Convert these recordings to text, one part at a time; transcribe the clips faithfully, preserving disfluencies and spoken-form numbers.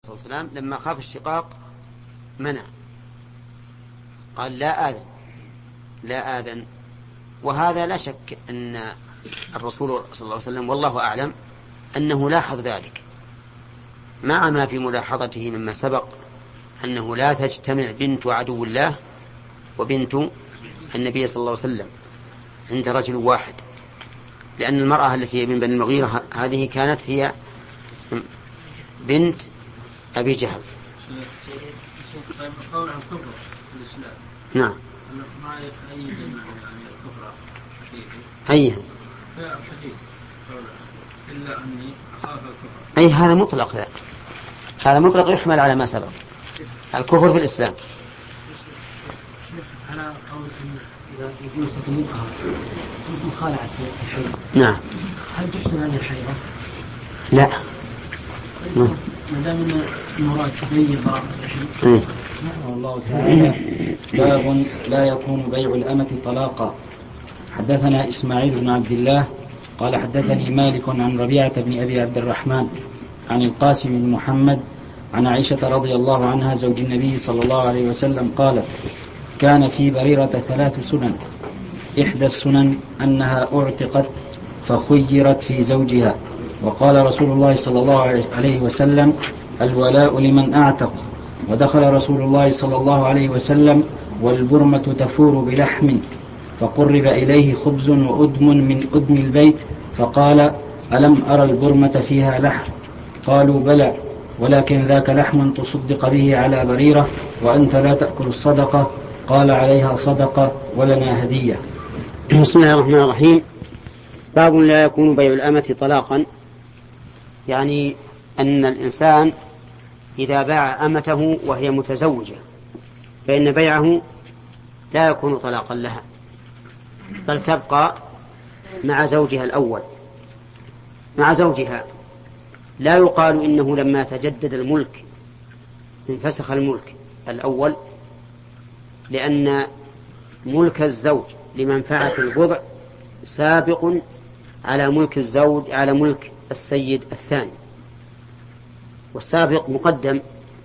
عليه وسلم لما خاف الشقاق منع، قال لا آذن لا آذن. وهذا لا شك أن الرسول صلى الله عليه وسلم والله أعلم أنه لاحظ ذلك، مع ما في ملاحظته مما سبق أنه لا تجتمع بنت عدو الله وبنت النبي صلى الله عليه وسلم عند رجل واحد، لأن المرأة التي من بني المغيرة هذه كانت هي بنت أبي جهل. نعم. أي أي هذا مطلق، ذلك هذا مطلق يحمل على ما سبق، الكفر في الإسلام. على قول إذا يجوز تطلقها مخالعة الحيض، نعم، هل تحسن هذه الحيضة؟ لا، ما دام المراد تبين براءة الرحم. الله تعالى باب لا يكون بيع الأمة طلاقا. حدثنا إسماعيل بن عبد الله قال حدثني مالك عن ربيعة بن أبي عبد الرحمن عن القاسم بن محمد عن عائشة رضي الله عنها زوج النبي صلى الله عليه وسلم قالت: كان في بريرة ثلاث سنن، إحدى السنن أنها أعتقت فخيرت في زوجها، وقال رسول الله صلى الله عليه وسلم: الولاء لمن أعتق. ودخل رسول الله صلى الله عليه وسلم والبرمة تفور بلحم، فقرب إليه خبز وأدم من أدم البيت، فقال: ألم أرى البرمة فيها لحم؟ قالوا: بلى، ولكن ذاك لحم تصدق به على بريرة وأنت لا تأكل الصدقة. قال: عليها صدقة ولنا هدية. بسم الله الرحمن الرحيم. باب لا يكون بيع الأمة طلاقا، يعني أن الإنسان إذا باع أمته وهي متزوجة فإن بيعه لا يكون طلاقا لها، بل تبقى مع زوجها الأول مع زوجها. لا يقال إنه لما تجدد الملك انفسخ الملك الأول، لأن ملك الزوج لمنفعة البضع سابق على ملك الزوج على ملك السيد الثاني، والسابق مقدم.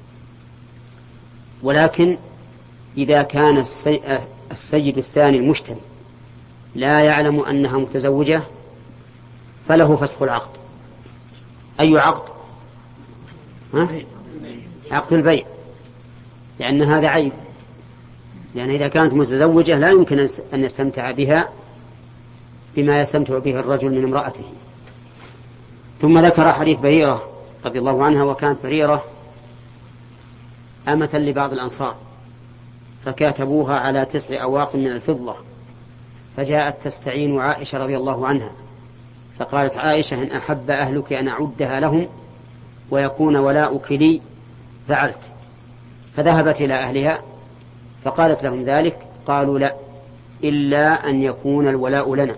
ولكن إذا كان السيد الثاني المشتري لا يعلم أنها متزوجة فله فسخ العقد. أي عقد؟ ها؟ عقد البيع، لأن هذا عيب، لأن إذا كانت متزوجة لا يمكن أن يستمتع بها بما يستمتع به الرجل من امرأته. ثم ذكر حديث بريرة رضي الله عنها، وكانت بريرة أمة لبعض الأنصار فكاتبوها على تسع أواق من الفضة، فجاءت تستعين عائشة رضي الله عنها، فقالت عائشة: إن أحب أهلك أن أعدها لهم ويكون ولاؤك لي فعلت. فذهبت إلى أهلها فقالت لهم ذلك، قالوا: لا، إلا أن يكون الولاء لنا.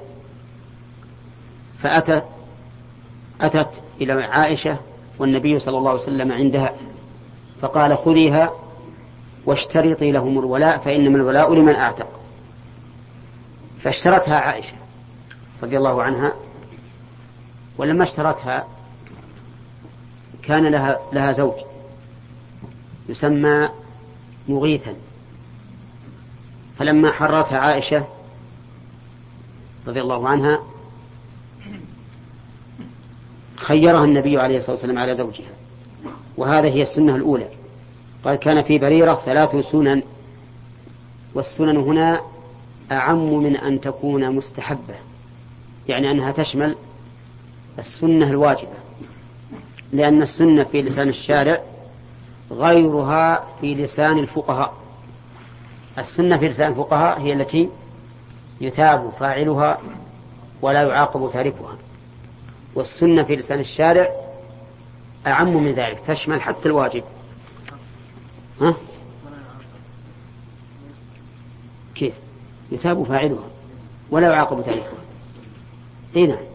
فأتت أتت إلى عائشة والنبي صلى الله عليه وسلم عندها، فقال: خذيها واشترطي لهم الولاء فإنما الولاء لمن أعتق. فاشترتها عائشة رضي الله عنها، ولما اشترتها كان لها, لها زوج يسمى مغيثا، فلما حررتها عائشة رضي الله عنها خيرها النبي عليه الصلاة والسلام على زوجها، وهذا هي السنة الأولى. قال: كان في بريرة ثلاث سنن، والسنن هنا أعم من أن تكون مستحبة، يعني أنها تشمل السنة الواجبة، لأن السنة في لسان الشارع غيرها في لسان الفقهاء. السنة في لسان الفقهاء هي التي يثاب فاعلها ولا يعاقب تاركها، والسنة في لسان الشارع أعم من ذلك، تشمل حتى الواجب. ها؟ كيف يثاب فاعلها ولا يعاقب تاركها؟ اي نعم،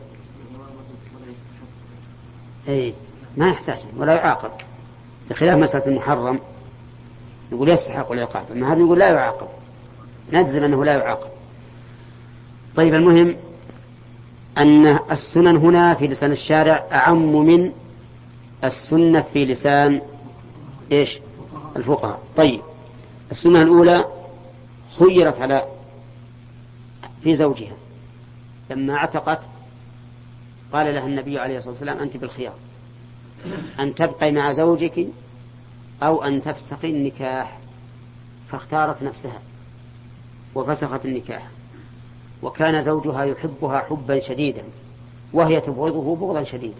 اي ما يحتاج ولا يعاقب، بخلاف مسألة المحرم نقول يستحق ولا يعاقب، أما هذا نقول لا يعاقب، نجزم أنه لا يعاقب. طيب، المهم أن السنن هنا في لسان الشارع أعم من السنة في لسان إيش الفقهاء. طيب السنة الأولى خيرت على في زوجها لما اعتقت قال لها النبي عليه الصلاة والسلام أنت بالخيار أن تبقي مع زوجك أو أن تفسخي النكاح، فاختارت نفسها وفسخت النكاح، وكان زوجها يحبها حبا شديدا وهي تبغضه بغضا شديدا،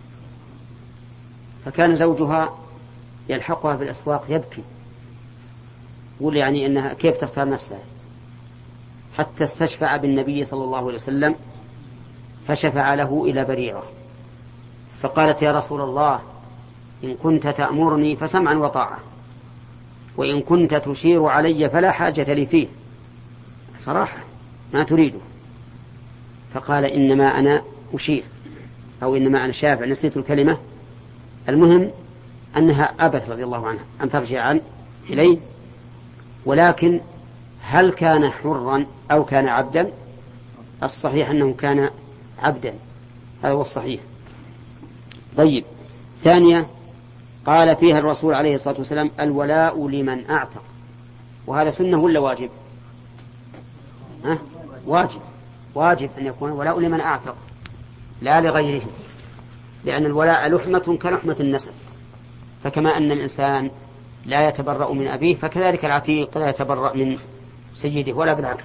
فكان زوجها يلحقها في الأسواق يبكي يقول يعني إنها كيف تختار نفسها، حتى استشفع بالنبي صلى الله عليه وسلم فشفع له إلى بريرة فقالت يا رسول الله إن كنت تأمرني فسمعا وطاعة وإن كنت تشير علي فلا حاجة لي فيه، صراحة ما تريده. فقال إنما أنا أشير أو إنما أنا شافع، نسيت الكلمة. المهم أنها أبت رضي الله عنها أن ترجع عن إليه، ولكن هل كان حرا أو كان عبدا؟ الصحيح أنه كان عبدا، هذا هو الصحيح. طيب ثانية قال فيها الرسول عليه الصلاة والسلام الولاء لمن أعتق، وهذا سنة ولا واجب؟ ها؟ واجب، واجب أن يكون الولاء لمن أعتق لا لغيره، لأن الولاء لحمة كلحمة النسب، فكما أن الإنسان لا يتبرأ من أبيه فكذلك العتيق لا يتبرأ من سيده ولا بالعكس.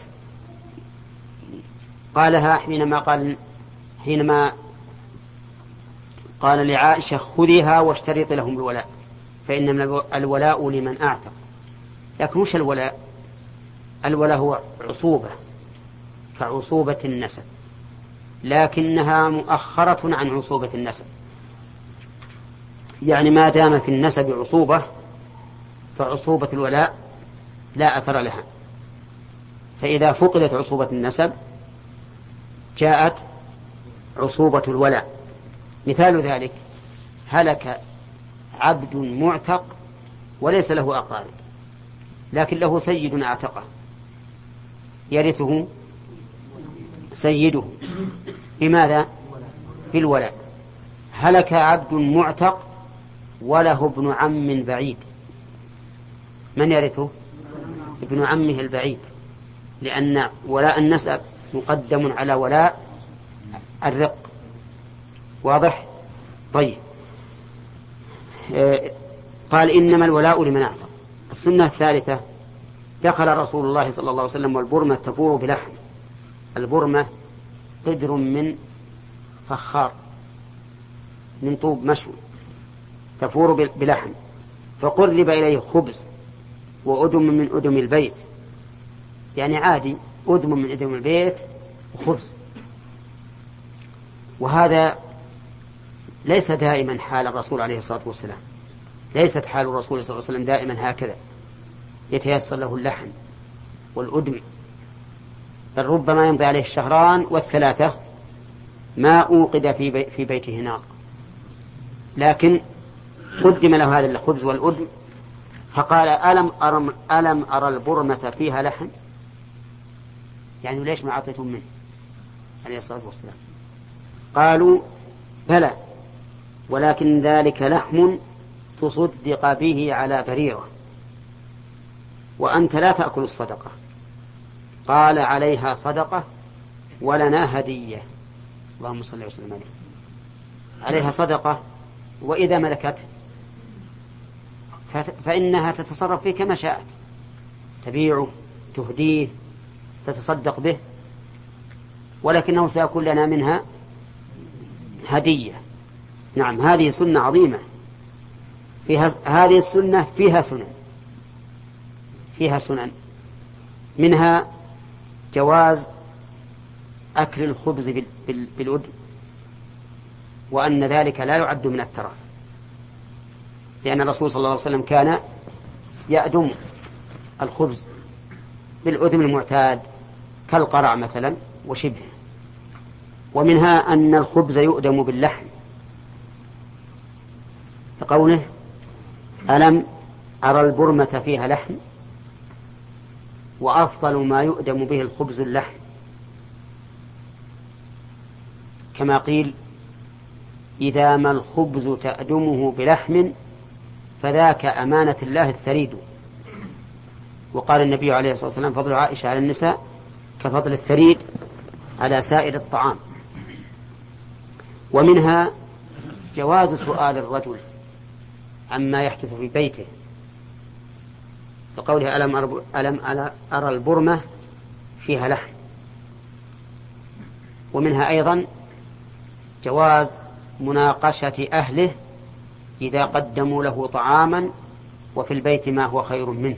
قالها حينما قال حينما قال لعائشة خذيها واشترط لهم الولاء فإن الولاء لمن أعتق. لكن وش الولاء؟ الولاء هو عصوبة كعصوبة النسب، لكنها مؤخرة عن عصوبة النسب، يعني ما دام في النسب عصوبة فعصوبة الولاء لا أثر لها، فإذا فقدت عصوبة النسب جاءت عصوبة الولاء. مثال ذلك هلك عبد معتق وليس له أقارب لكن له سيد أعتقه، يرثه سيده بماذا؟ بالولاء. هلك عبد معتق وله ابن عم بعيد، من يرثه؟ ابن عمه البعيد، لأن ولاء النسب مقدم على ولاء الرق. واضح؟ طيب آه قال إنما الولاء لمن أعتق. السنة الثالثة دخل رسول الله صلى الله عليه وسلم والبرمة تفور بلحم. البرمة قدر من فخار من طوب مشوي تفور بلحم، فقرب إليه خبز وأدم من أدم البيت، يعني عادي أدم من أدم البيت وخبز. وهذا ليس دائما حال الرسول عليه الصلاة والسلام، ليست حال الرسول صلى الله عليه وسلم دائما هكذا يتيسر له اللحم والأدم، بل ربما يمضي عليه الشهران والثلاثة ما أوقد في, بي في بيته نار، لكن قدم له هذا الخبز والأدم فقال ألم أرى, ألم أرى البرمة فيها لحم، يعني ليش ما أعطيتم منه عليه الصلاة والسلام؟ قالوا بلى ولكن ذلك لحم تصدق به على بريرة وأنت لا تأكل الصدقة. قال عليها صدقة ولنا هدية، اللهم صل وسلم عليه. عليها صدقة، وإذا ملكته فإنها تتصرف فيه كما شاءت، تبيعه تهديه تتصدق به، ولكنه سيكون لنا منها هدية. نعم هذه سنة عظيمة، فيها هذه السنة فيها سنن فيها سنن منها جواز أكل الخبز بالأدم، وأن ذلك لا يعد من الترف، لأن الرسول صلى الله عليه وسلم كان يأدم الخبز بالأدم المعتاد كالقرع مثلا وشبه. ومنها أن الخبز يؤدم باللحم، فقوله ألم أرى البرمة فيها لحم، وأفضل ما يؤدم به الخبز اللحم، كما قيل إذا ما الخبز تأدمه بلحم فذاك أمانة الله الثريد. وقال النبي عليه الصلاة والسلام فضل عائشة على النساء كفضل الثريد على سائر الطعام. ومنها جواز سؤال الرجل عما يحدث في بيته، فقوله ألم, ألم أرى البرمة فيها لحم. ومنها أيضا جواز مناقشة أهله إذا قدموا له طعاما وفي البيت ما هو خير منه،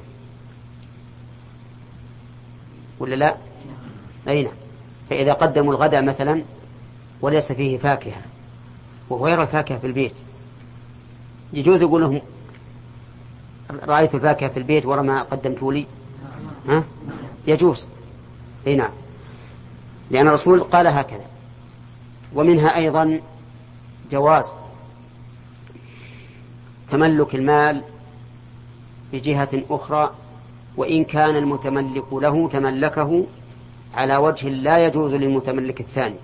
ولا لا؟ أين؟ فإذا قدموا الغداء مثلا وليس فيه فاكهة وهو يرى الفاكهة في البيت، يجوز يقول لهم رأيت الفاكهة في البيت ورا ما قدمتوا لي؟ ها؟ يجوز. أي نعم، لأن الرسول قال هكذا. ومنها أيضا جواز تملك المال بجهة أخرى وإن كان المتملك له تملكه على وجه لا يجوز للمتملك الثاني.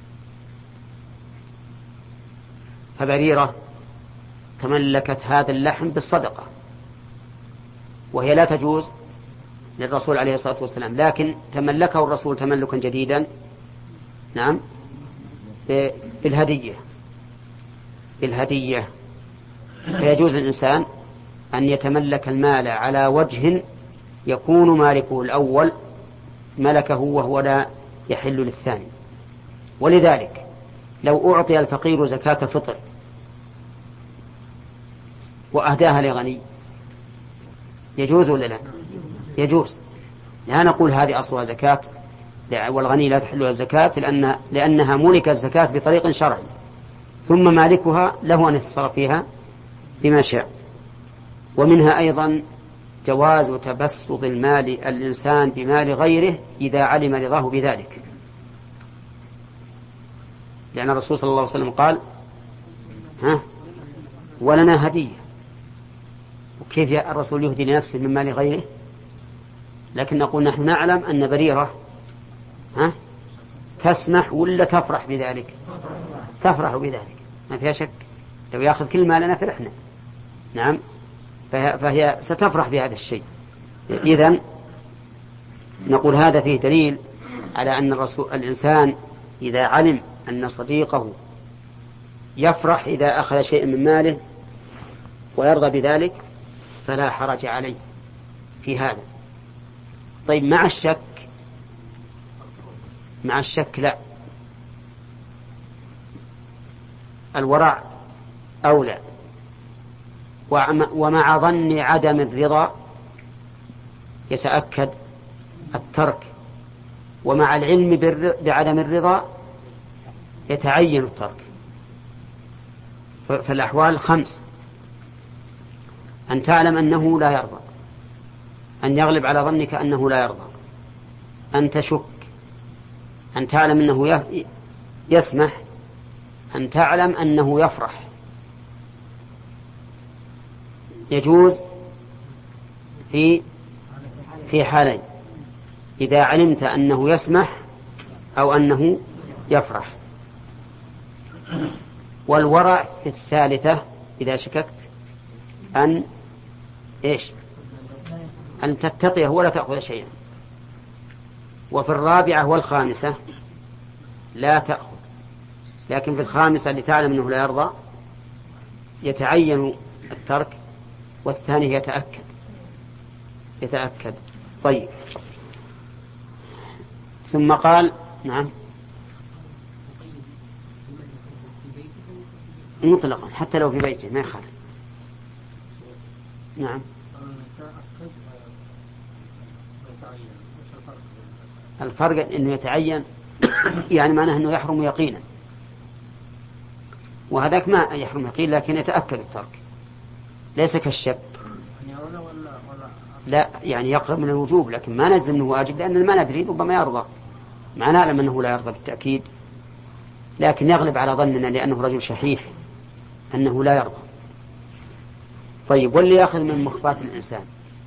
فبريرة تملكت هذا اللحم بالصدقة وهي لا تجوز للرسول عليه الصلاة والسلام، لكن تملكه الرسول تملكا جديدا، نعم، بالهدية بالهدية فيجوز للإنسان أن يتملك المال على وجه يكون مالكه الأول ملكه وهو لا يحل للثاني. ولذلك لو أعطي الفقير زكاة فطر وأهداها لغني يجوز ولا لا؟ يجوز. لا نقول هذه أصلها زكاة والغني لا تحل الزكاة لأن لأنها ملكت الزكاة بطريق شرعي، ثم مالكها له أن يتصرف فيها بما شاء. ومنها أيضا جواز تبسط المال الإنسان بمال غيره إذا علم رضاه بذلك، لأن الرسول صلى الله عليه وسلم قال ها ولنا هدية. وكيف الرسول يهدي لنفسه من مال غيره؟ لكن نقول نحن نعلم أن بريرة ها تسمح ولا تفرح بذلك؟ تفرح بذلك ما فيها شك، لو يأخذ كل مالنا فرحنا، نعم، فهي, فهي ستفرح بهذا الشيء. إذن نقول هذا فيه دليل على أن الرسول الإنسان إذا علم أن صديقه يفرح إذا أخذ شيء من ماله ويرضى بذلك فلا حرج عليه في هذا. طيب مع الشك مع الشك لا، الورع أولى. ومع ظن عدم الرضا يتأكد الترك، ومع العلم بعدم الرضا يتعين الترك. فالأحوال خمس: أن تعلم أنه لا يرضى، أن يغلب على ظنك أنه لا يرضى، أن تشك، أن تعلم أنه يسمح، أن تعلم أنه يفرح. يجوز في في حالين: إذا علمت أنه يسمح أو أنه يفرح. والورع في الثالثة إذا شككت أن إيش أن تتقيه ولا تأخذ شيئا. وفي الرابعة والخامسة لا تأخذ، لكن في الخامسة اللي تعلم أنه لا يرضى يتعين الترك، والثاني يتأكد يتأكد طيب. ثم قال نعم مطلقا حتى لو في بيته ما يخالف. نعم الفرق أنه يتعين يعني معناه أنه يحرم يقينا، وهذاك ما يحرم يقين لكن يتأكد الترك، ليس كالشك. لا يعني يقرب من الوجوب لكن ما نجزم أنه واجب لأننا ما ندري، ربما يرضى، ما نعلم أنه لا يرضى بالتأكيد، لكن يغلب على ظننا لأنه رجل شحيح أنه لا يرضى. طيب واللي يأخذ من مخفات الإنسان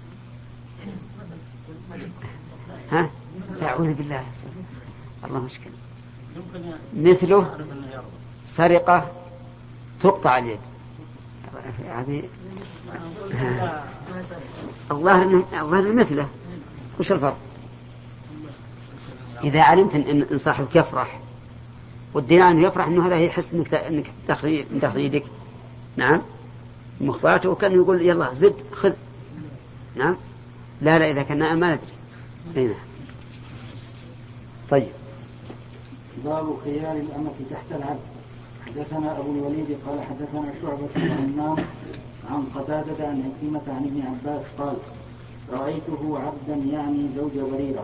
ها أعوذ بالله الله مشكلة، مثله سرقة تقطع اليد يعني الظاهر الظاهر مثله. وش الفرق؟ إذا علمت إن صاحبك يفرح والدينار أنه يفرح أنه هذا يحس إنك إنك تخري من تخريجك. نعم مخباته وكان يقول يلا زد خذ. نعم لا لا إذا كان ما ندري. نعم. طيب. باب خيار الأمة تحت العبد. حدثنا أبو الوليد قال حدثنا شعبة بن همام عن قتادة عن عكرمة عن ابن عباس قال رأيته عبدا يعني زوج بريرة.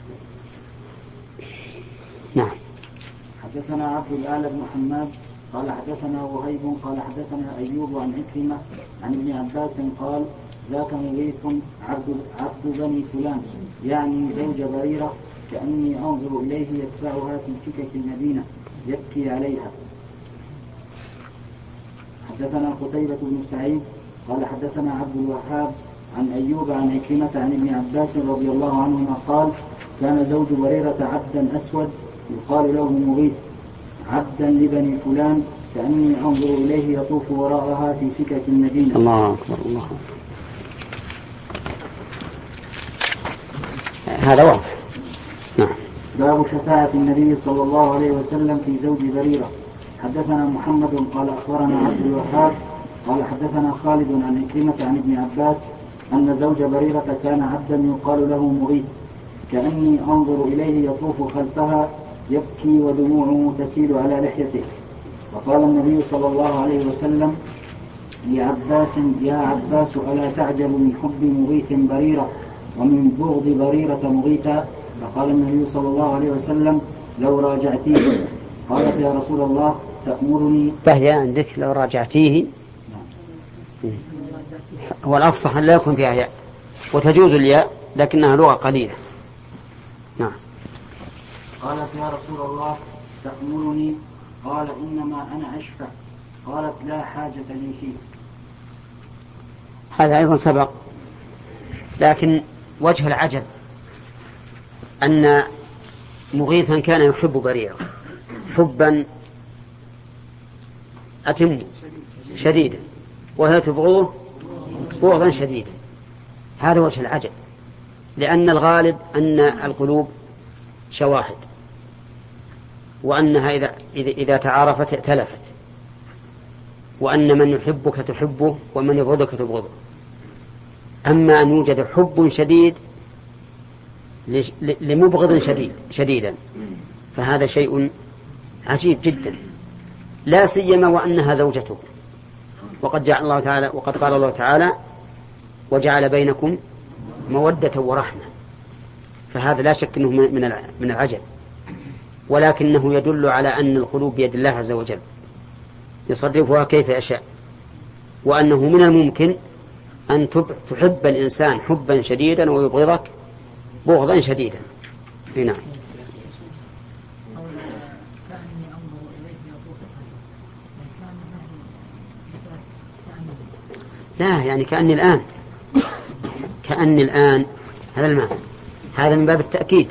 نعم. حدثنا عبد الأعلى بن محمد قال حدثنا وهيب قال حدثنا أيوب عن عكرمة عن ابن عباس قال ذاك مغيث عبد, عبد بني فلان يعني زوج بريرة كأني أنظر إليه يتبعها في سكك المدينة يبكي عليها. حدثنا قتيبة بن سعيد قال حدثنا عبد الوهاب عن أيوب عن عكرمة عن ابن عباس رضي الله عنهما قال كان زوج بريرة عبدا أسود يقال له مغيث عبدا لبني فلان كأني أنظر إليه يطوف وراءها في سكك المدينة. الله أكبر الله أكبر. هذا واضح. نعم. باب شفاعة النبي صلى الله عليه وسلم في زوج بريرة. حدثنا محمد قال أخبرنا عبد الوهاب قال حدثنا خالد عن عكرمة عن ابن عباس أن زوج بريرة كان عبدا يقال له مغيث كأني أنظر إليه يطوف خلفها يبكي ودموعه تسيل على لحيته. وقال النبي صلى الله عليه وسلم لعباس يا عباس ألا تعجب من حب مغيث بريرة ومن بغض بريرة مغيثا؟ فقال النبي صلى الله عليه وسلم لو راجعتيه. قالت يا رسول الله تأمرني؟ فهي عندك لو راجعتيه. هو الأفصح أن لا يكون فيها ياء وتجوز الياء لكنها لغة قليلة. نعم. قالت يا رسول الله تأمرني؟ قال إنما أنا أشفع. قالت لا حاجة لي فيه. هذا أيضا سبق لكن وجه العجب أن مغيثا كان يحب بريرة حبا أتم شديدا وهي تبغضه بغضا شديدا. هذا وجه العجب لأن الغالب أن القلوب شواهد وأنها إذا, إذا, إذا تعارفت ائتلفت وأن من يحبك تحبه ومن يبغضك تبغضه. أما أن يوجد حب شديد لمبغض شديد شديدا فهذا شيء عجيب جدا لا سيما وأنها زوجته. وقد جعل الله تعالى وقد قال الله تعالى وجعل بينكم مودة ورحمة. فهذا لا شك أنه من من العجب ولكنه يدل على أن القلوب بيد الله عز وجل يصرفها كيف يشاء وأنه من الممكن أن تحب الإنسان حبا شديدا ويبغضك بغضا شديدا. نعم. لا يعني كأني الآن كأني الآن هذا المعنى. هذا من باب التأكيد.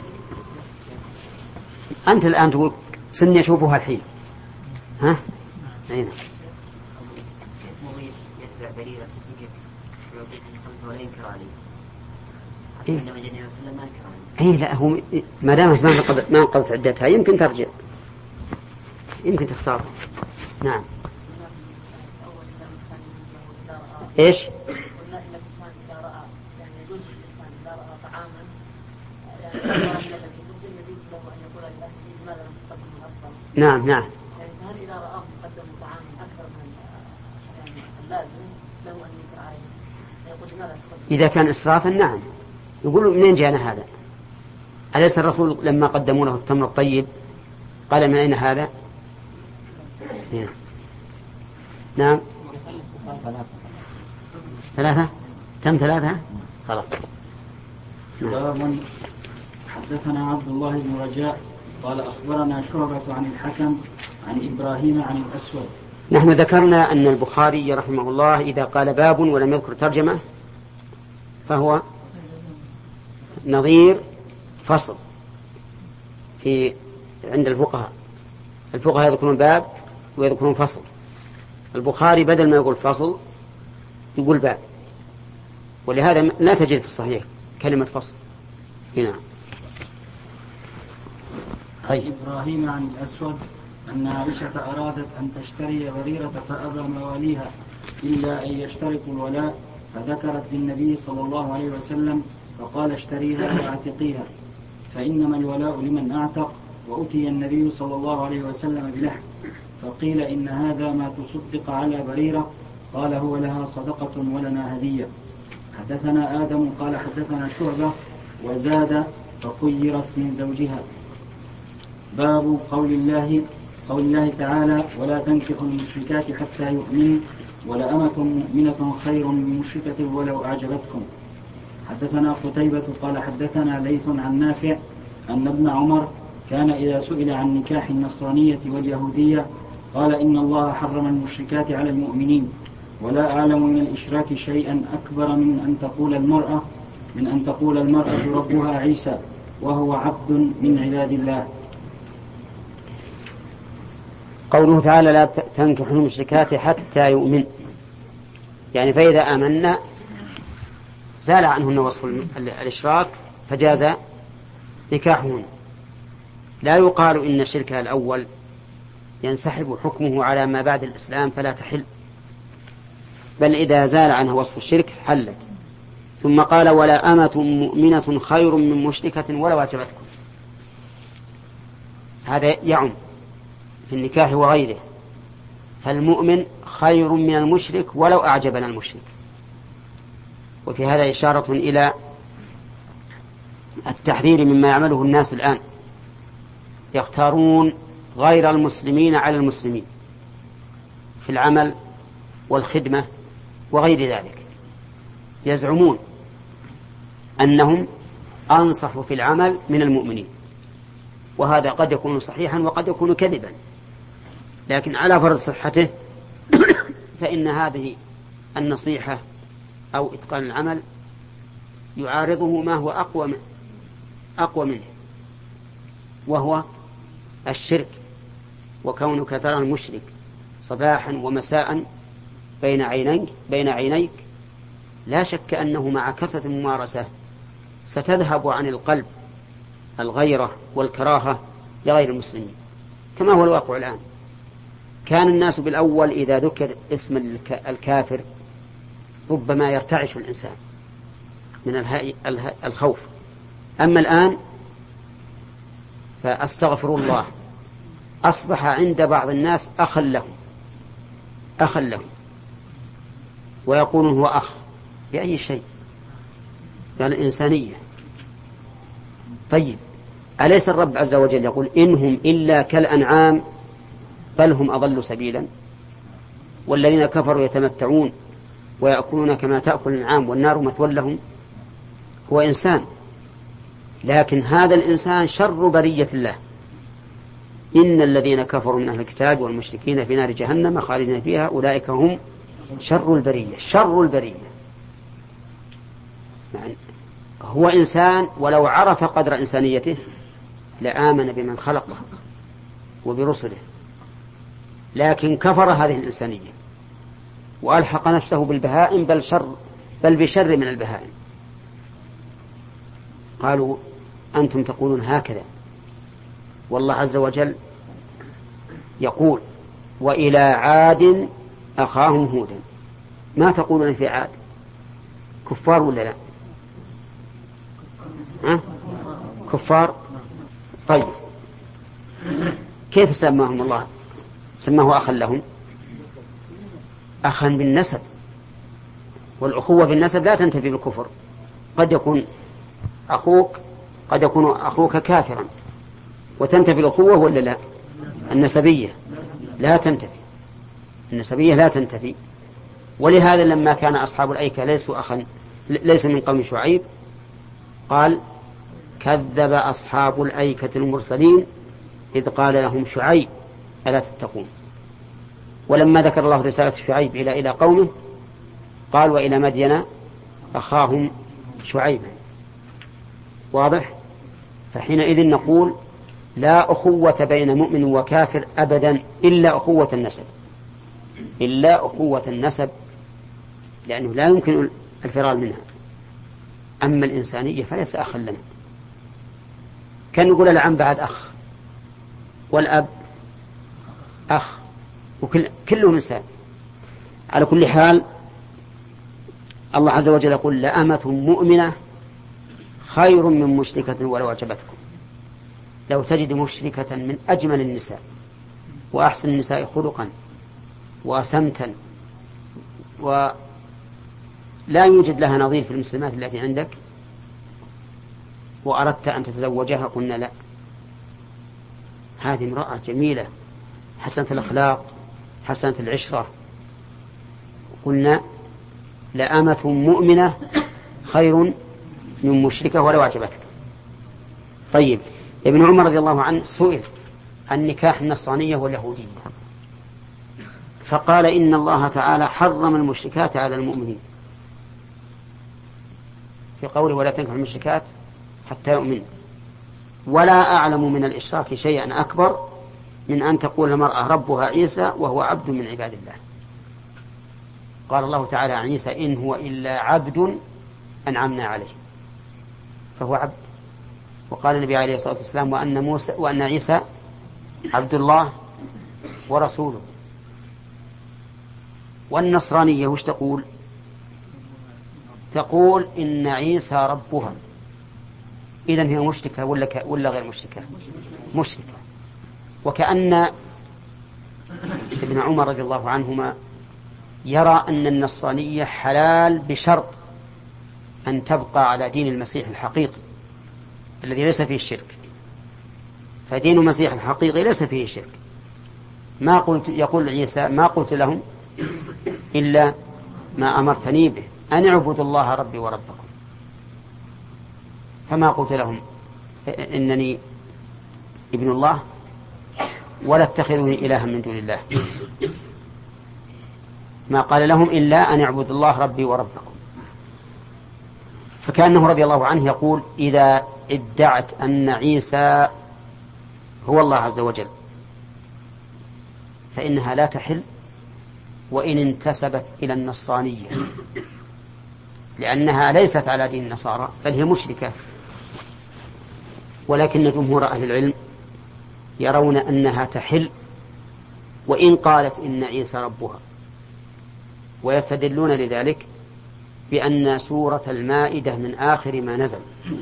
أنت الآن تقول سني أشوفها الحين ها أين يتبع بريرة في السجن ولا ينكر عليه حتى إيه؟ إنما جنيه وسلم ما ينكر عليه. إيه لا هو ما دامت ما انقضت ما انقضت عدتها يمكن ترجع يمكن تختار. نعم. إيش؟ نعم نعم. إذا كان إسرافا نعم يقولوا منين جاءنا هذا؟ أليس الرسول لما قدموا له التمر الطيب قال من أين هذا؟ نعم. نعم. ثلاثة كم ثلاثة؟ خلاص. باب حدثنا عبد الله بن رجاء قال أخبرنا شعبة عن الحكم عن إبراهيم عن الأسود. نحن ذكرنا أن البخاري رحمه الله إذا قال باب ولم يذكر ترجمة فهو نظير فصل في عند الفقهاء. الفقهاء يذكرون باب ويذكرون فصل. البخاري بدل ما يقول فصل يقول باب، ولهذا لا تجد في الصحيح كلمة فصل. هنا طيب. إبراهيم عن الأسود أن عائشة أرادت أن تشتري بريرة فأبى مواليها إلا أن يشترطوا الولاء، فذكرت للنبي صلى الله عليه وسلم فقال اشتريها واعتقيها، فإنما الولاء لمن أعتق. وأتي النبي صلى الله عليه وسلم بلحم، فقيل إن هذا ما تصدق على بريرة، قال هو لها صدقة ولنا هدية. حدثنا آدم قال حدثنا شعبة وزاد فخيرت من زوجها. باب قول الله قول الله تعالى ولا تنكحوا المشركات حتى يؤمنوا ولأمة مؤمنة خير من مشركة ولو أعجبتكم. حدثنا قتيبة قال حدثنا ليث عن نافع أن ابن عمر كان إذا سئل عن نكاح النصرانية واليهودية قال إن الله حرم المشركات على المؤمنين، ولا أعلم من الإشراك شيئا أكبر من أن تقول المرأة من أن تقول المرأة ربها عيسى وهو عبد من عباد الله. قوله تعالى لا تنكحوا المشركات حتى يؤمن، يعني فإذا آمنا زال عنهن وصف الإشراك فجاز نكاحهن. لا يقال إن الشرك الأول ينسحب حكمه على ما بعد الإسلام فلا تحل، بل إذا زال عنها وصف الشرك حلت. ثم قال ولا أمة مؤمنة خير من مشركة ولو أعجبتكم، هذا يعم في النكاح وغيره، فالمؤمن خير من المشرك ولو أعجبنا المشرك. وفي هذا إشارة إلى التحذير مما يعمله الناس الآن، يختارون غير المسلمين على المسلمين في العمل والخدمة وغير ذلك، يزعمون أنهم أنصح في العمل من المؤمنين، وهذا قد يكون صحيحا وقد يكون كذبا، لكن على فرض صحته فإن هذه النصيحة أو إتقان العمل يعارضه ما هو أقوى منه, أقوى منه وهو الشرك. وكونك ترى المشرك صباحا ومساء بين عينيك, بين عينيك لا شك أنه مع كثرة الممارسة ستذهب عن القلب الغيرة والكراهة لغير المسلمين، كما هو الواقع الآن. كان الناس بالأول إذا ذكر اسم الكافر ربما يرتعش الإنسان من الخوف، أما الآن فأستغفر الله أصبح عند بعض الناس أخا لهم أخا لهم ويقولون هو أخ بأي شيء، يعني الإنسانية. طيب أليس الرب عز وجل يقول إنهم إلا كالأنعام بل هم أضل سبيلا؟ والذين كفروا يتمتعون ويأكلون كما تأكل الأنعام والنار مثوى لهم. هو إنسان، لكن هذا الإنسان شر برية الله. إن الذين كفروا من أهل الكتاب والمشركين في نار جهنم خالدين فيها أولئك هم شر البرية شر البرية يعني هو إنسان، ولو عرف قدر إنسانيته لآمن بمن خلقه وبرسله، لكن كفر هذه الإنسانية وألحق نفسه بالبهائم بل شر بل بشر من البهائم. قالوا أنتم تقولون هكذا، والله عز وجل يقول وإلى عاد أخاهم هودا. ما تقولون في عاد؟ كفار ولا لا؟ ها؟ كفار. طيب كيف سماهم الله؟ سماه أخا لهم، أخا بالنسب، والأخوة بالنسب لا تنتفي بالكفر. قد يكون أخوك قد يكون أخوك كافرا وتنتفي الأخوة ولا لا؟ النسبية لا تنتفي، النسبية لا تنتفي. ولهذا لما كان أصحاب الأيكة ليسوا أخا ليسوا من قوم شعيب قال كذب أصحاب الأيكة المرسلين إذ قال لهم شعيب ألا تتقون. ولما ذكر الله رسالة شعيب إلى إلى قومه قال وإلى مدين أخاهم شعيبا. واضح؟ فحينئذ نقول لا أخوة بين مؤمن وكافر أبدا إلا أخوة النسب، إلا أخوة النسب، لأنه لا يمكن الفرار منها. أما الإنسانية فليس أخا لنا. كان يقول العم بعد أخ، والأب أخ، وكل كلهم إنسان. على كل حال الله عز وجل يقول لأمة مؤمنة خير من مشركة ولو أعجبتكم. لو تجد مشركة من أجمل النساء وأحسن النساء خلقا وسمتا ولا يوجد لها نظير في المسلمات التي عندك، وأردت أن تتزوجها، قلنا لا، هذه امرأة جميلة حسنة الأخلاق حسنة العشرة، قلنا لأمة مؤمنة خير من مشركة ولو أعجبتك. طيب، ابن عمر رضي الله عنه سئل عن نكاح النصرانية واليهودية، فقال إن الله تعالى حرم المشركات على المؤمنين في قوله ولا تنكحوا المشركات حتى يؤمن. ولا أعلم من الإشراك شيئا أكبر من أن تقول المرأة ربها عيسى وهو عبد من عباد الله. قال الله تعالى عن عيسى إن هو إلا عبد أنعمنا عليه، فهو عبد. وقال النبي عليه الصلاة والسلام وأن, موسى وأن عيسى عبد الله ورسوله. والنصرانية وش تقول؟ تقول إن عيسى ربها. إذن هي مشركة ولا, ولا غير مشركة؟ مشركة. وكأن ابن عمر رضي الله عنهما يرى أن النصرانية حلال بشرط أن تبقى على دين المسيح الحقيقي الذي ليس فيه الشرك. فدين المسيح الحقيقي ليس فيه الشرك. ما قلت، يقول عيسى ما قلت لهم إلا ما أمرتني به أن اعبدوا الله ربي وربكم، فما قلت لهم إنني ابن الله ولا اتخذوني إلها من دون الله. ما قال لهم إلا أن اعبدوا الله ربي وربكم. فكأنه رضي الله عنه يقول إذا ادعت أن عيسى هو الله عز وجل فإنها لا تحل وإن انتسبت إلى النصرانية، لأنها ليست على دين النصارى بل هي مشركة. ولكن جمهور أهل العلم يرون أنها تحل وإن قالت إن عيسى ربها، ويستدلون لذلك بأن سورة المائدة من آخر ما نزل،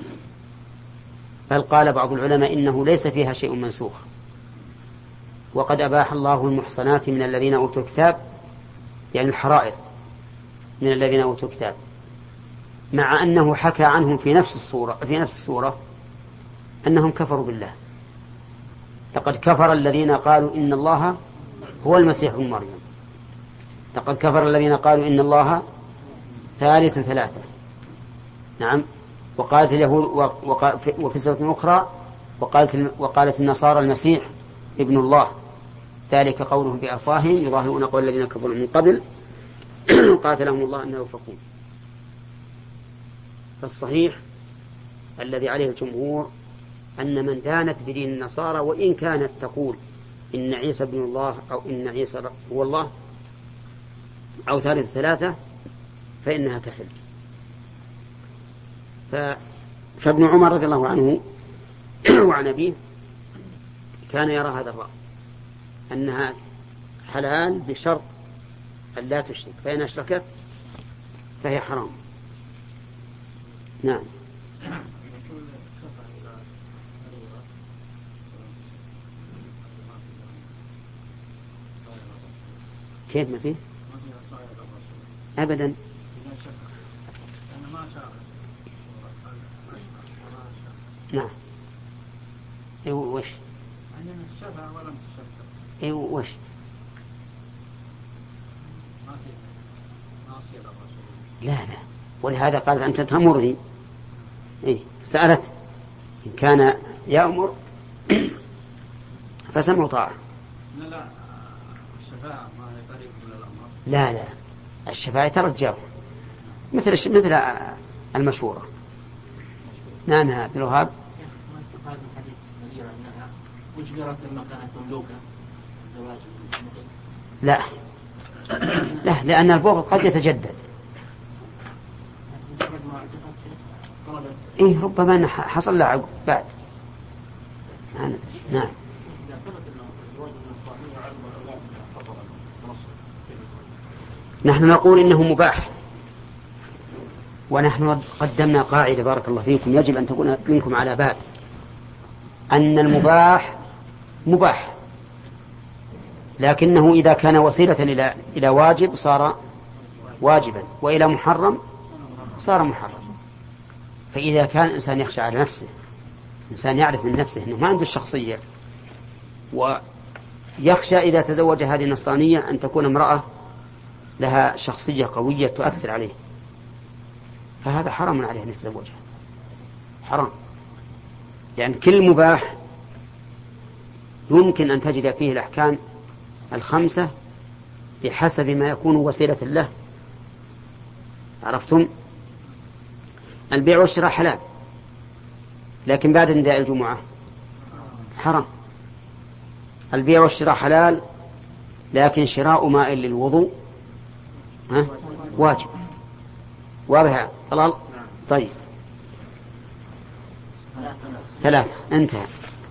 بل قال بعض العلماء إنه ليس فيها شيء منسوخ. وقد أباح الله المحصنات من الذين أوتوا الكتاب، يعني الحرائر من الذين أوتوا الكتاب، مع أنه حكى عنهم في نفس السورة في نفس السورة أنهم كفروا بالله. لقد كفر الذين قالوا إن الله هو المسيح ابن مريم. لقد كفر الذين قالوا إن الله ثالث ثلاثة. نعم. وقالت اليهود وفي سورة أخرى وقالت, وقالت النصارى المسيح ابن الله، ذلك قولهم بأفواههم يظاهرون قول الذين كفروا من قبل قاتلهم الله أنه يؤفكون. فالصحيح الذي عليه الجمهور أن من دانت بدين النصارى وإن كانت تقول إن عيسى ابن الله أو إن عيسى هو الله أو ثالث ثلاثة فإنها تحل. فابن عمر رضي الله عنه وعن أبيه كان يرى هذا الرأي أنها حلال بشرط أن لا تشرك، فإن أشركت فهي حرام. نعم. كيف ما فيه؟ أبدا. نعم. إيه وش؟ إيه وش؟ لا لا، ولهذا قالت أنت تأمرني. إيه سألت إن كان يأمر فسمع طاعة. لا لا الشفاعة ما هي طريق من الأمر. لا لا، الشفاعة ترجعه مثل مثل المشورة. نعم يا عبد الوهاب. هذا الحديث كثيرا أنها أجبرت لما كانت مملوكة الزواج. لا، لا، لأن البغض قد يتجدد. إيه ربما حصل له عقب بعد. نعم. نحن نقول إنه مباح، ونحن قدمنا قاعدة بارك الله فيكم يجب أن تكون منكم على بال، أن المباح مباح، لكنه إذا كان وسيلة إلى إلى واجب صار واجبا، وإلى محرم صار محرم. فإذا كان الإنسان يخشى على نفسه، إنسان يعرف من نفسه أنه ما عنده الشخصية، ويخشى إذا تزوج هذه النصرانية أن تكون امرأة لها شخصية قوية تؤثر عليه، فهذا حرام عليه أن يتزوجها، حرام. يعني كل مباح يمكن أن تجد فيه الأحكام الخمسة بحسب ما يكون وسيلة له. عرفتم؟ البيع والشراء حلال، لكن بعد نداء الجمعة حرام. البيع والشراء حلال، لكن شراء ماء للوضوء ها واجب. واضح طلال؟ طيب، ثلاثة انتهى.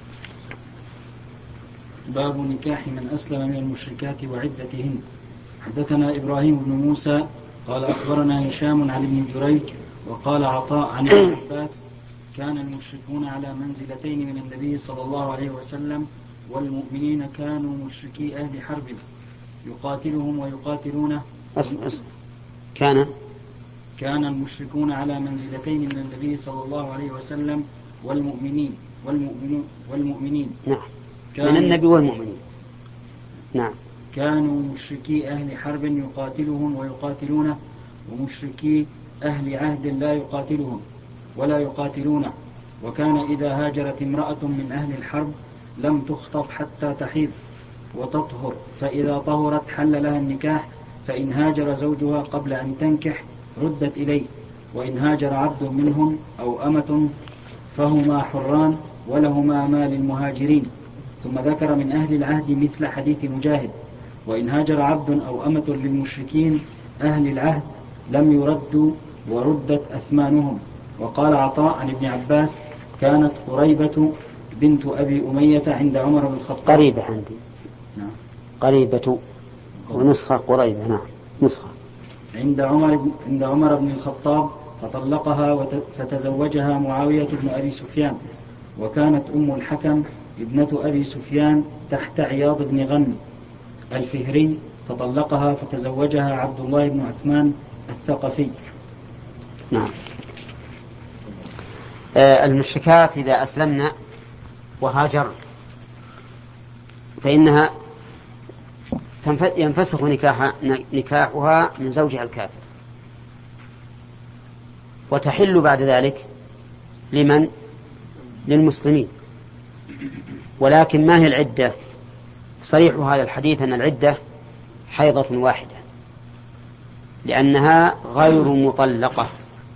باب نكاح من أسلم من المشركات وعدتهن. حدثنا إبراهيم بن موسى قال أخبرنا هشام عن ابن جريج وقال عطاء عن ابن عباس كان المشركون على منزلتين من النبي صلى الله عليه وسلم، والمؤمنين كانوا مشركي أهل حرب يقاتلهم ويقاتلونه. أسم أسم كان كان المشركون على منزلتين من النبي صلى الله عليه وسلم والمؤمنين والمؤمنين والمؤمنين نعم، من النبي والمؤمنين. نعم. كانوا مشركي أهل حرب يقاتلهم ويقاتلونه، ومشركي أهل عهد لا يقاتلهم ولا يقاتلونه. وكان إذا هاجرت امرأة من أهل الحرب لم تخطب حتى تحيض وتطهر، فإذا طهرت حل لها النكاح، فإن هاجر زوجها قبل أن تنكح ردت إليه، وإن هاجر عبد منهم أو أمة فهما حران ولهما ما للمهاجرين. ثم ذكر من أهل العهد مثل حديث مجاهد: وإن هاجر عبد أو أمة للمشركين أهل العهد لم يردوا وردت أثمانهم. وقال عطاء عن ابن عباس: كانت قريبة بنت أبي أمية عند عمر بن الخطاب. قريبة عندي. نعم. قريبة ونسخة قريبة. نعم نسخة. عند عمر عند عمر بن الخطاب فطلقها فتزوجها معاوية بن أبي سفيان، وكانت أم الحكم ابنة أبي سفيان تحت عياض بن غنم الفهري، فطلقها فتزوجها عبد الله بن عثمان الثقفي. نعم. آه المشركات إذا أسلمنا وهاجر فإنها ينفسخ نكاح نكاحها من زوجها الكافر، وتحل بعد ذلك لمن؟ للمسلمين. ولكن ما هي العدة؟ صريح هذا الحديث أن العدة حيضة واحدة، لأنها غير مطلقة.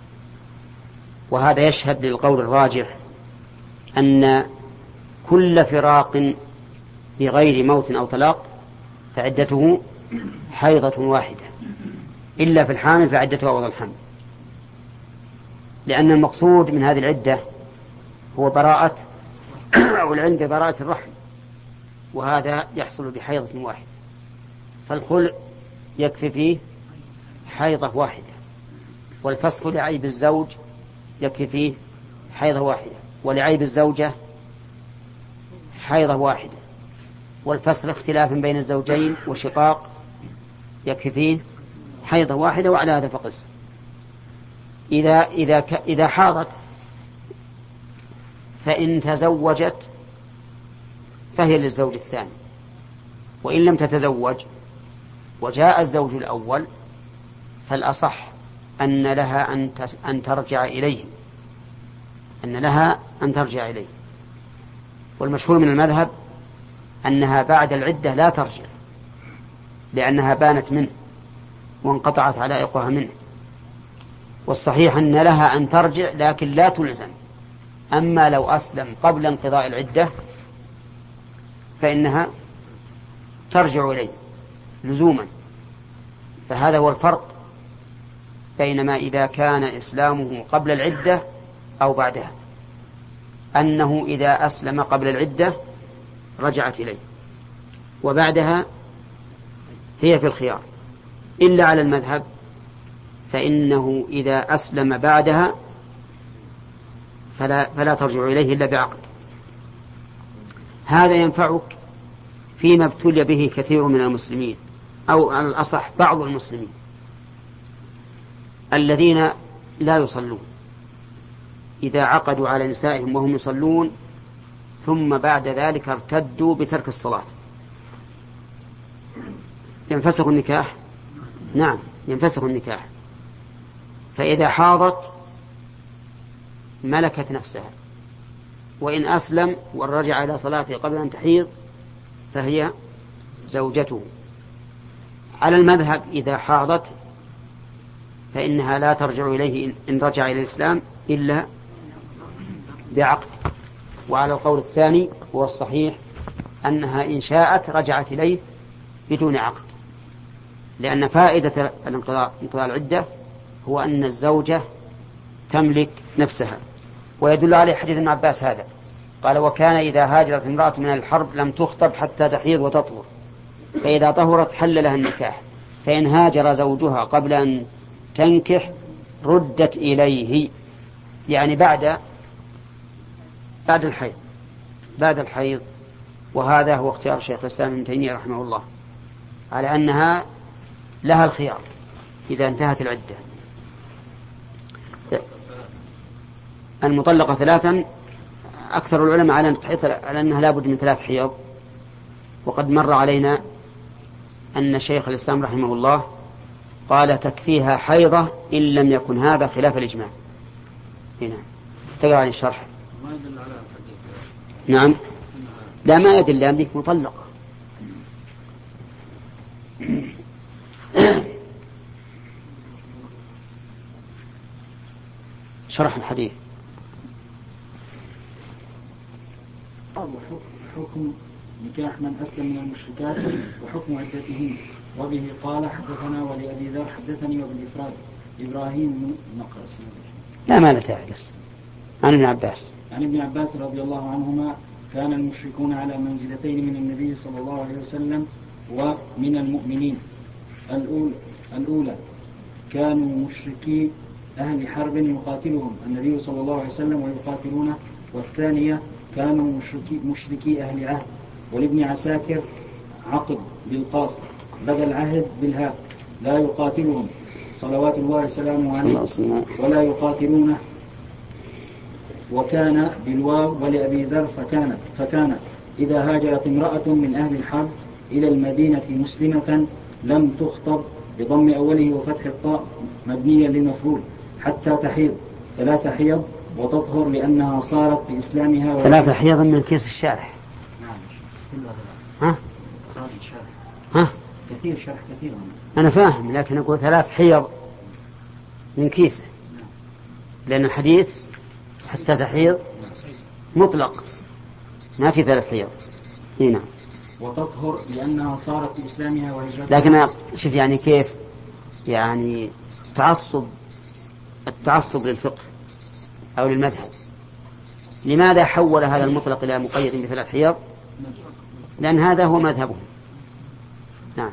وهذا يشهد للقول الراجح أن كل فراق بغير موت أو طلاق فعدته حيضة واحدة، إلا في الحامل فعدتها وضع الحمل، لأن المقصود من هذه العدة هو براءة أو العلم ببراءة الرحم، وهذا يحصل بحيضة واحدة. فالخلع يكفي فيه حيضة واحدة، والفسخ لعيب الزوج يكفي فيه حيضة واحدة، ولعيب الزوجة حيضة واحدة، والفصل اختلاف بين الزوجين وشقاق يكفي فيه حيضة واحدة. وعلى هذا فقس. إذا إذا ك... إذا حاضت فإن تزوجت فهي للزوج الثاني، وإن لم تتزوج وجاء الزوج الأول فالأصح أن لها أن أن ترجع إليه، أن لها أن ترجع إليه. والمشهور من المذهب أنها بعد العدة لا ترجع، لأنها بانت منه وانقطعت علائقها منه. والصحيح أن لها أن ترجع لكن لا تلزم. أما لو أسلم قبل انقضاء العدة فإنها ترجع إليه لزوما، فهذا هو الفرق بينما إذا كان إسلامه قبل العدة أو بعدها، أنه إذا أسلم قبل العدة رجعت إليه، وبعدها هي في الخيار، إلا على المذهب فإنه إذا أسلم بعدها فلا, فلا ترجع إليه إلا بعقد. هذا ينفعك فيما ابتلي به كثير من المسلمين، أو على الأصح بعض المسلمين الذين لا يصلون، إذا عقدوا على نسائهم وهم يصلون ثم بعد ذلك ارتدوا بترك الصلاة، ينفسخ النكاح؟ نعم ينفسخ النكاح. فإذا حاضت ملكت نفسها، وإن أسلم ورجع إلى صلاته قبل أن تحيض فهي زوجته. على المذهب إذا حاضت فإنها لا ترجع إليه إن رجع إلى الإسلام إلا بعقد. وعلى القول الثاني هو الصحيح أنها إن شاءت رجعت إليه بدون عقد، لأن فائدة انقضاء العدة هو أن الزوجة تملك نفسها. ويدل عليه حديث ابن عباس هذا، قال: وكان إذا هاجرت امرأة من الحرب لم تخطب حتى تحيض وتطهر، فإذا طهرت حل لها النكاح، فإن هاجر زوجها قبل أن تنكح ردت إليه، يعني بعد بعد الحيض بعد الحيض وهذا هو اختيار شيخ الإسلام ابن تيمية رحمه الله، على أنها لها الخيار إذا انتهت العدة. المطلقة ثلاثا، أكثر العلماء على على أنها لا بد من ثلاث حيض، وقد مر علينا أن شيخ الإسلام رحمه الله قال تكفيها حيضة إن لم يكن هذا خلاف الإجماع. هنا تقرأ عن الشرح. نعم لا ما يدل لأنك مطلقة. شرح الحديث. حكم نكاح من أسلم من المشركات وحكم عدتهن. وبه قال حدثنا ولأبي ذر حدثني وبالإفراد إبراهيم نقص. لا ما نتعجز. عن ابن عباس عن ابن عباس رضي الله عنهما كان المشركون على منزلتين من النبي صلى الله عليه وسلم ومن المؤمنين. الأولى, الأولى كانوا مشركي أهل حرب يقاتلهم النبي صلى الله عليه وسلم ويقاتلونه. والثانية كانوا مشركي, مشركي أهل عهد. ولابن عساكر عقد بالقاف بدل عهد بالهاء لا يقاتلهم صلوات الله وسلامه عليه ولا يقاتلونه. وكان بالواو. ولأبي ذر فكان, فكان إذا هاجرت امرأة من أهل الحرب إلى المدينة مسلمة لم تخطب بضم أوله وفتح الطاء مبنيا للمفعول حتى تحيض ثلاث حيض وتطهر لأنها صارت بإسلامها. ثلاث حيض من كيس الشارح. ها؟ ها؟ كثير شرح كثير. أنا فاهم، لكن أقول ثلاث حيض من كيسه، لأن الحديث حتى تحيض مطلق ما في ثلاث حيض. هنا وتطهر لأنها صارت بإسلامها وهجرتها. لكن شوف يعني كيف يعني تعصب التعصب للفقه أو للمذهب. لماذا حول هذا المطلق إلى مقيد بثلاث حيض؟ لأن هذا هو مذهبه. نعم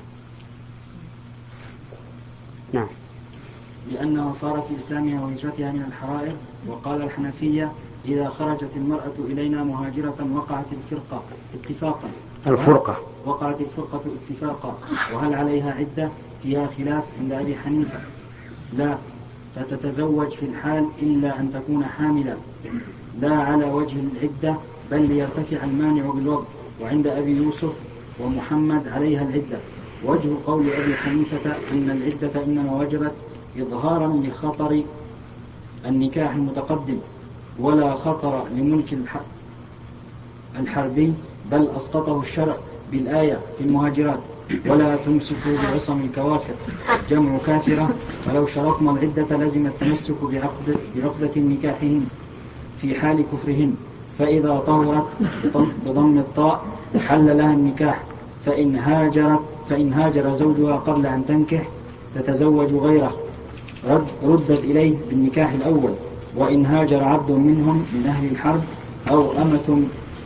نعم لأنها صارت في إسلامها وهجرتها من الحرائر. وقال الحنفية إذا خرجت المرأة إلينا مهاجرة وقعت الفرقة اتفاقا. الفرقة وقعت الفرقة اتفاقا. وهل عليها عدة؟ فيها خلاف عند أبي حنيفة لا، فتتزوج في الحال إلا أن تكون حاملا لا على وجه العدة بل ليرتفع المانع بالوضع. وعند أبي يوسف ومحمد عليها العدة. وجه قول أبي حنيفة أن العدة إنما وجبت إظهارا لخطر النكاح المتقدم ولا خطر لملك الحربي، بل أسقطه الشرع بالآية في المهاجرات ولا تمسكوا بعصم الكوافر جمع كافرة. ولو شرطنا العدة لزم التمسك بعقد بعقدة نكاحهن في حال كفرهن. فإذا طهرت بضم الطاء حل لها النكاح. فإن هاجرت فإن هاجر زوجها قبل أن تنكح تتزوج غيره رد ردت إليه بالنكاح الأول. وإن هاجر عبد منهم من أهل الحرب أو أمة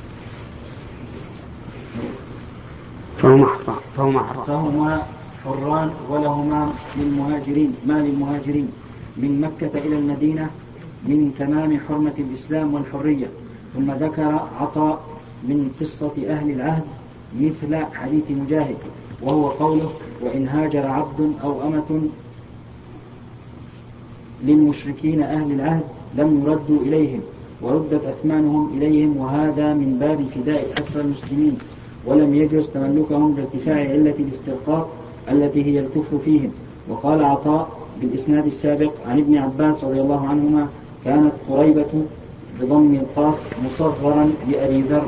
فهما فهما حران فهما حران ولهما للمهاجرين ما للمهاجرين من مكة إلى المدينة من تمام حرمة الإسلام والحرية. ثم ذكر عطاء من قصة أهل العهد مثل حديث مجاهد، وهو قوله: وإن هاجر عبد أو أمة للمشركين أهل العهد لم يردوا إليهم وردت أثمانهم إليهم، وهذا من باب فداء أسرى المسلمين، ولم يجوز تملكهم بارتفاع علة الاسترقاق التي هي الكفر فيهم. وقال عطاء بالإسناد السابق عن ابن عباس رضي الله عنهما: كانت قريبة بضم القاف مصغرا لأبي ذر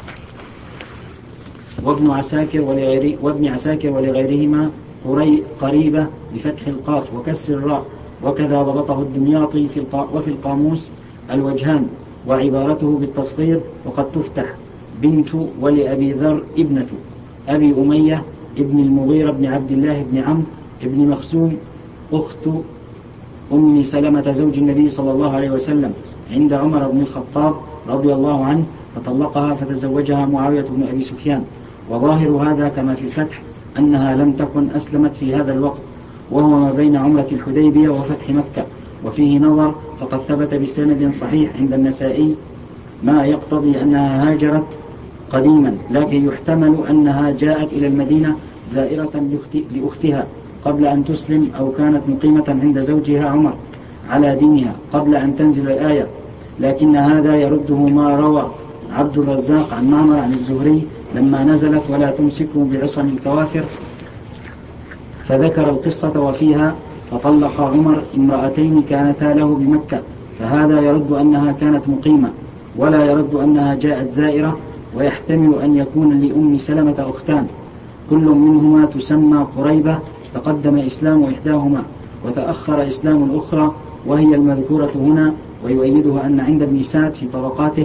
وابن عساكر ولغيره وابن عساكر ولغيرهما قريبة بفتح القاف وكسر الراء، وكذا ضبطه الدمياطي في وفي القاموس الوجهان، وعبارته بالتصغير وقد تفتح بنت ولأبي ذر ابنة أبي أمية ابن المغيرة بن عبد الله بن عمرو ابن مخزوم أخت أم سلمة زوج النبي صلى الله عليه وسلم عند عمر بن الخطاب رضي الله عنه، فطلقها فتزوجها معاوية بن أبي سفيان. وظاهر هذا كما في الفتح أنها لم تكن أسلمت في هذا الوقت، وهو ما بين عمرة الحديبية وفتح مكة. وفيه نظر، فقد ثبت بسند صحيح عند النسائي ما يقتضي أنها هاجرت قديما، لكن يحتمل أنها جاءت إلى المدينة زائرة لأختها قبل أن تسلم، أو كانت مقيمة عند زوجها عمر على دينها قبل أن تنزل الآية. لكن هذا يرده ما روى عبد الرزاق عن معمر عن الزهري لما نزلت: ولا تمسكوا بعصم الكوافر، فذكر القصة وفيها: فطلق عمر امرأتين كانتا له بمكة، فهذا يرد أنها كانت مقيمة، ولا يرد أنها جاءت زائرة. ويحتمل أن يكون لأم سلمة أختان كل منهما تسمى قريبة، تقدم إسلام إحداهما وتأخر إسلام الأخرى، وهي المذكورة هنا. ويؤيدها أن عند ابن سعد في طبقاته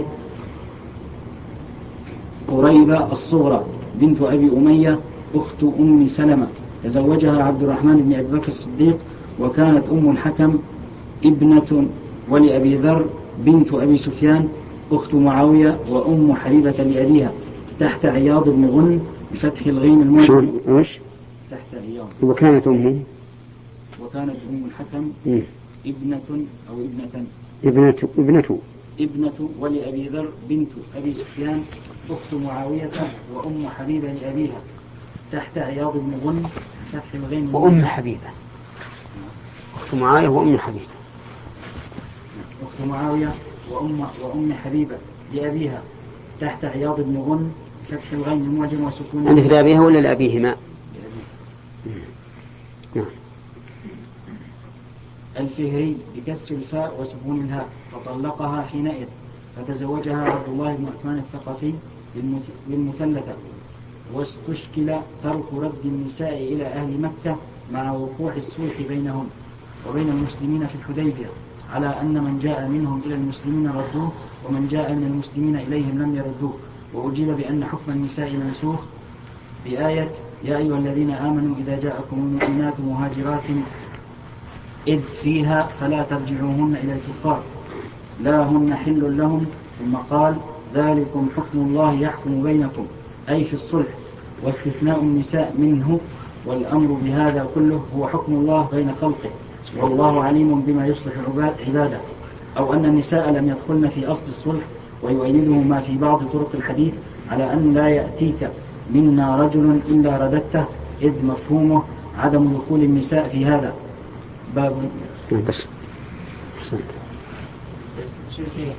قريبة الصغرى بنت أبي أمية أخت أم سلمة تزوجها عبد الرحمن بن أبي بكر الصديق، وكانت أم الحكم ابنة ولأبي ذر بنت أبي سفيان أخت معاوية وأم حبيبة لأبيها تحت عياض بن غن بفتح الغين المعجم تحت عياض. وكانت أمه وكانت أم الحكم م. ابنة أو ابنة ابنة ابنة ابنة ولأبي ذر بنت أبي سفيان أخت معاوية وأم حبيبة لأبيها تحت عياض بن غن فتح الغين وأم حبيبة أخت معاوية وأم حبيبة أخت معاوية وأم وأم حبيبة لأبيها تحت عياض بن غن فتح الغين المعجم وسكون. عندك لأبيها ولا لأبيهما؟ نعم. الفهري بكسر الفاء وسكون الهاء، فطلقها حينئذ، فتزوجها عبد الله بن عثمان الثقفي للمثلثة. واستشكل ترك رد النساء إلى أهل مكة مع وقوع الصلح بينهم وبين المسلمين في الحديبية، على أن من جاء منهم إلى المسلمين ردوه، ومن جاء من المسلمين إليهم لم يردوه. وأجيب بأن حكم النساء منسوخ بآية: يا أيها الذين آمنوا إذا جاءكم المؤمنات مهاجرات إذ فيها فلا ترجعوهن إلى الكفار لا هن حل لهم. ثم قال: ذلكم حكم الله يحكم بينكم، أي في الصلح، واستثناء النساء منه، والأمر بهذا كله هو حكم الله بين خلقه، والله عليم بما يصلح عباده. أو أن النساء لم يدخلن في أصل الصلح. ويؤيده ما في بعض طرق الحديث على أن لا يأتيك منا رجل إلا رددته، إذ مفهومه عدم دخول النساء في هذا باب. بس حسنت. شيخي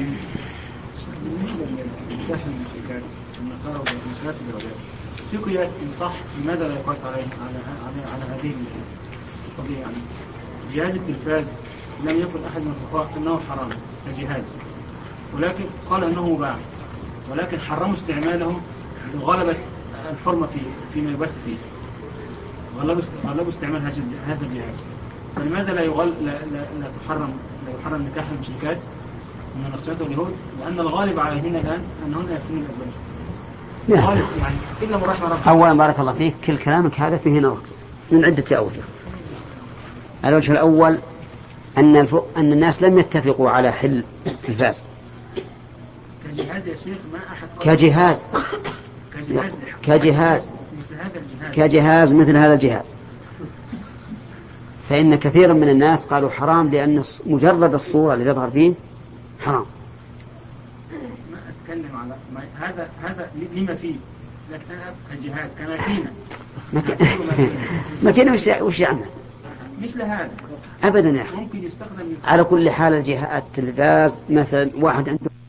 بالنسبة للمشركات النصارى والمشركات بالرجال في قياس إن صح، لماذا لا يقاس عليه على على على هذه القضية؟ يعني جهاز التلفاز لم يقل أحد من الفقهاء أنه حرام كجهاز، ولكن قال أنه مباح، ولكن حرموا استعماله لغلبة الحرمة في فيما يبث فيه، غلبوا استعمال هذا الجهاز. فلماذا لا يغل لا, لا, لا تحرم لا يحرم نكاح المشركات من النصارى واليهود، لأن الغالب عليهن الآن أنهن يكفرن الأزواج. الغالب يعني إلا من رحم ربك. أولا بارك الله فيك، كل كلامك هذا فيه نظر من عدة أوجه. الوجه الأول أن الف... أن الناس لم يتفقوا على حل التلفاز كجهاز يا شيخ ما أحد كجهاز كجهاز كجهاز مثل هذا الجهاز كجهاز مثل هذا الجهاز، فإن كثيرا من الناس قالوا حرام لأن مجرد الصورة اللي تظهر فيه حرام. ما أتكلم على ما هذا هذا لما فيه، لكن كجهاز كماكينة ماكينة وش وش يعمل؟ مثل هذا أبدا يا أخي. ممكن يستخدم على كل حال الجهاز التلفاز مثلا واحد عنده